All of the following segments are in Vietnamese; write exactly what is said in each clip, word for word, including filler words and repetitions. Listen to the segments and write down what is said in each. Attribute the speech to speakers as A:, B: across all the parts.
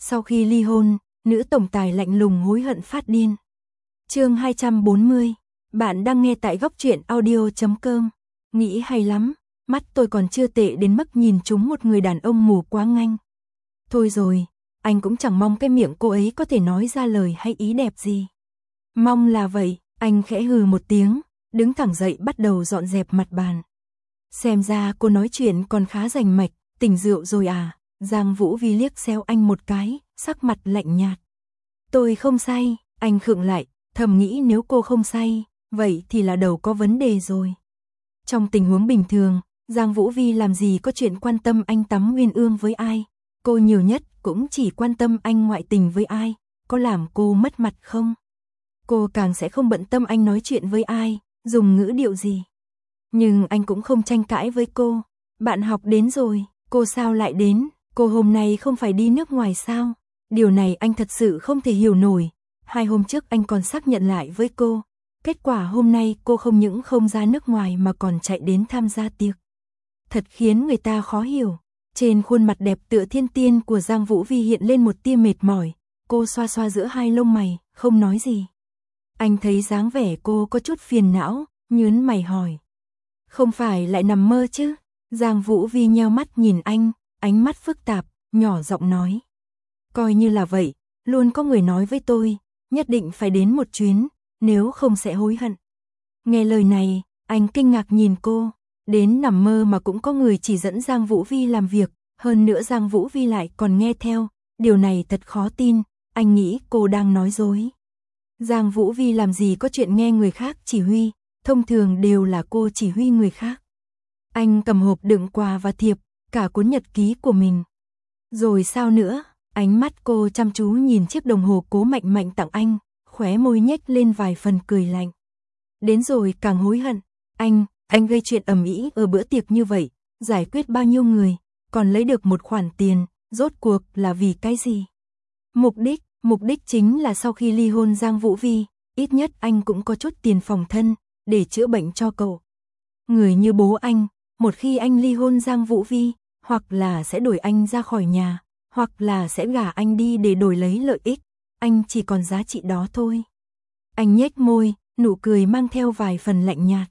A: Sau khi ly hôn, nữ tổng tài lạnh lùng hối hận phát điên. Chương hai trăm bốn mươi. Bạn đang nghe tại góc truyện audio chấm com. Nghĩ hay lắm, mắt tôi còn chưa tệ đến mức nhìn trúng một người đàn ông mù quáng anh. Thôi rồi, anh cũng chẳng mong cái miệng cô ấy có thể nói ra lời hay ý đẹp gì. Mong là vậy, anh khẽ hừ một tiếng, đứng thẳng dậy bắt đầu dọn dẹp mặt bàn. Xem ra cô nói chuyện còn khá rành mạch, tỉnh rượu rồi à? Giang Vũ Vi liếc xéo anh một cái, sắc mặt lạnh nhạt. Tôi không say, anh khựng lại, thầm nghĩ nếu cô không say, vậy thì là đầu có vấn đề rồi. Trong tình huống bình thường, Giang Vũ Vi làm gì có chuyện quan tâm anh tắm uyên ương với ai. Cô nhiều nhất cũng chỉ quan tâm anh ngoại tình với ai, có làm cô mất mặt không. Cô càng sẽ không bận tâm anh nói chuyện với ai, dùng ngữ điệu gì. Nhưng anh cũng không tranh cãi với cô. Bạn học đến rồi, cô sao lại đến, cô hôm nay không phải đi nước ngoài sao? Điều này anh thật sự không thể hiểu nổi. Hai hôm trước anh còn xác nhận lại với cô. Kết quả hôm nay cô không những không ra nước ngoài mà còn chạy đến tham gia tiệc. Thật khiến người ta khó hiểu. Trên khuôn mặt đẹp tựa thiên tiên của Giang Vũ Vi hiện lên một tia mệt mỏi. Cô xoa xoa giữa hai lông mày, không nói gì. Anh thấy dáng vẻ cô có chút phiền não, nhớn mày hỏi. Không phải lại nằm mơ chứ? Giang Vũ Vi nheo mắt nhìn anh, ánh mắt phức tạp, nhỏ giọng nói. Coi như là vậy, luôn có người nói với tôi, nhất định phải đến một chuyến, nếu không sẽ hối hận. Nghe lời này, anh kinh ngạc nhìn cô, đến nằm mơ mà cũng có người chỉ dẫn Giang Vũ Vi làm việc, hơn nữa Giang Vũ Vi lại còn nghe theo, điều này thật khó tin, anh nghĩ cô đang nói dối. Giang Vũ Vi làm gì có chuyện nghe người khác chỉ huy, thông thường đều là cô chỉ huy người khác. Anh cầm hộp đựng quà và thiệp, cả cuốn nhật ký của mình. Rồi sao nữa? Ánh mắt cô chăm chú nhìn chiếc đồng hồ Cố Mạnh Mạnh tặng anh, khóe môi nhếch lên vài phần cười lạnh. Đến rồi càng hối hận. Anh, anh gây chuyện ầm ĩ ở bữa tiệc như vậy, giải quyết bao nhiêu người, còn lấy được một khoản tiền, rốt cuộc là vì cái gì? Mục đích, mục đích chính là sau khi ly hôn Giang Vũ Vi, ít nhất anh cũng có chút tiền phòng thân, để chữa bệnh cho cậu. Người như bố anh, một khi anh ly hôn Giang Vũ Vi, hoặc là sẽ đuổi anh ra khỏi nhà, hoặc là sẽ gả anh đi để đổi lấy lợi ích, anh chỉ còn giá trị đó thôi. Anh nhếch môi, nụ cười mang theo vài phần lạnh nhạt.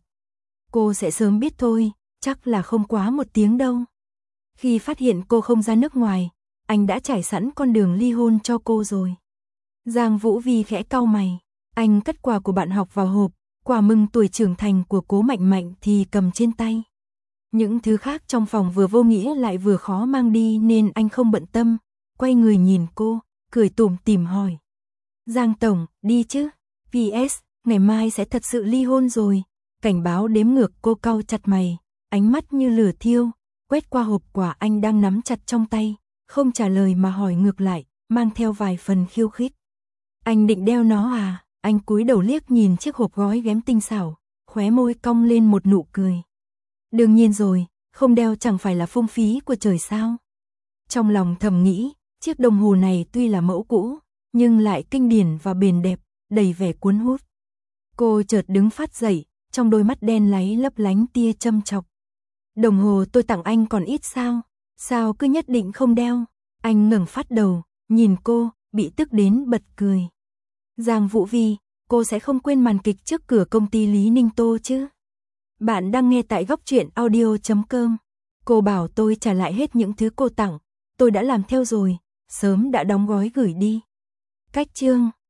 A: Cô sẽ sớm biết thôi, chắc là không quá một tiếng đâu. Khi phát hiện cô không ra nước ngoài, anh đã trải sẵn con đường ly hôn cho cô rồi. Giang Vũ Vi khẽ cau mày, anh cất quà của bạn học vào hộp, quà mừng tuổi trưởng thành của Cố Mạnh Mạnh thì cầm trên tay. Những thứ khác trong phòng vừa vô nghĩa lại vừa khó mang đi nên anh không bận tâm, quay người nhìn cô, cười tủm tỉm hỏi. Giang Tổng, đi chứ? pê ét, ngày mai sẽ thật sự ly hôn rồi. Cảnh báo đếm ngược. Cô cau chặt mày, ánh mắt như lửa thiêu, quét qua hộp quà anh đang nắm chặt trong tay, không trả lời mà hỏi ngược lại, mang theo vài phần khiêu khích. Anh định đeo nó à? Anh cúi đầu liếc nhìn chiếc hộp gói ghém tinh xảo, khóe môi cong lên một nụ cười. Đương nhiên rồi, không đeo chẳng phải là phung phí của trời sao? Trong lòng thầm nghĩ, chiếc đồng hồ này tuy là mẫu cũ, nhưng lại kinh điển và bền đẹp, đầy vẻ cuốn hút. Cô chợt đứng phát dậy, trong đôi mắt đen láy lấp lánh tia châm chọc. Đồng hồ tôi tặng anh còn ít sao? Sao cứ nhất định không đeo? Anh ngẩng phát đầu, nhìn cô, bị tức đến bật cười. Giang Vũ Vi, cô sẽ không quên màn kịch trước cửa công ty Lý Ninh Tô chứ? Bạn đang nghe tại góc truyện audio chấm com. Cô bảo tôi trả lại hết những thứ cô tặng, tôi đã làm theo rồi, sớm đã đóng gói gửi đi. Cách chương